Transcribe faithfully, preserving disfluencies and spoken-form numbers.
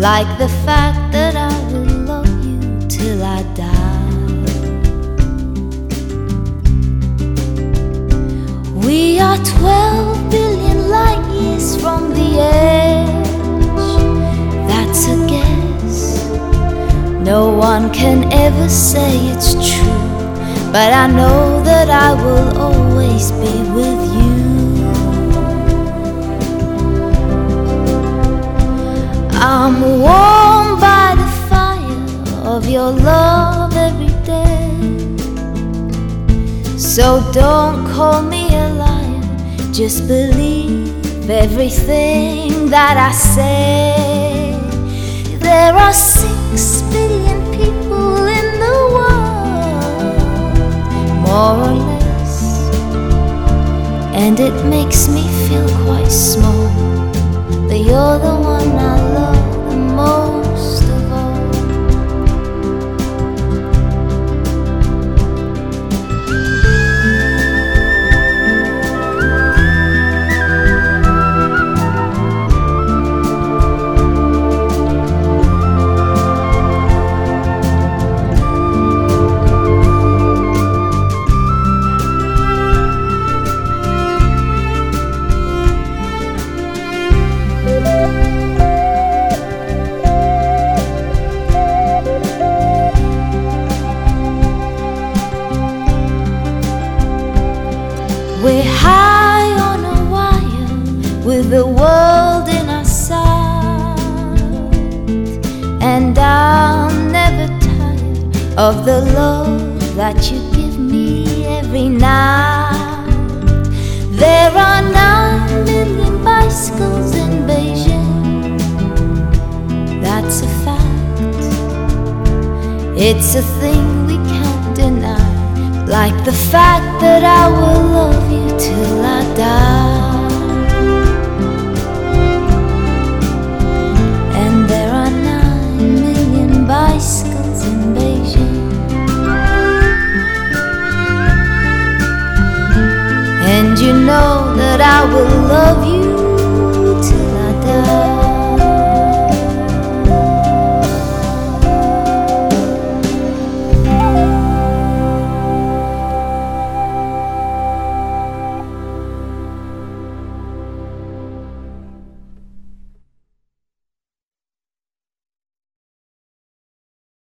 like the fact that I will love you till I die. We are twelve billion light years from the edge. That's a guess. No one can ever say it's true, but I know that I will always be with you. I'm warmed by the fire of your love every day. So don't call me a liar, just believe everything that I say. There are six billion people in the world, more or less, and it makes me feel quite small, but you're the one I love the most of all. We're high on a wire with the world in our sight, and I'm never tired of the love that you give me every night. There are nine million bicycles in Beijing, that's a fact. It's a thing we can't deny, like the fact that I will love you till I die.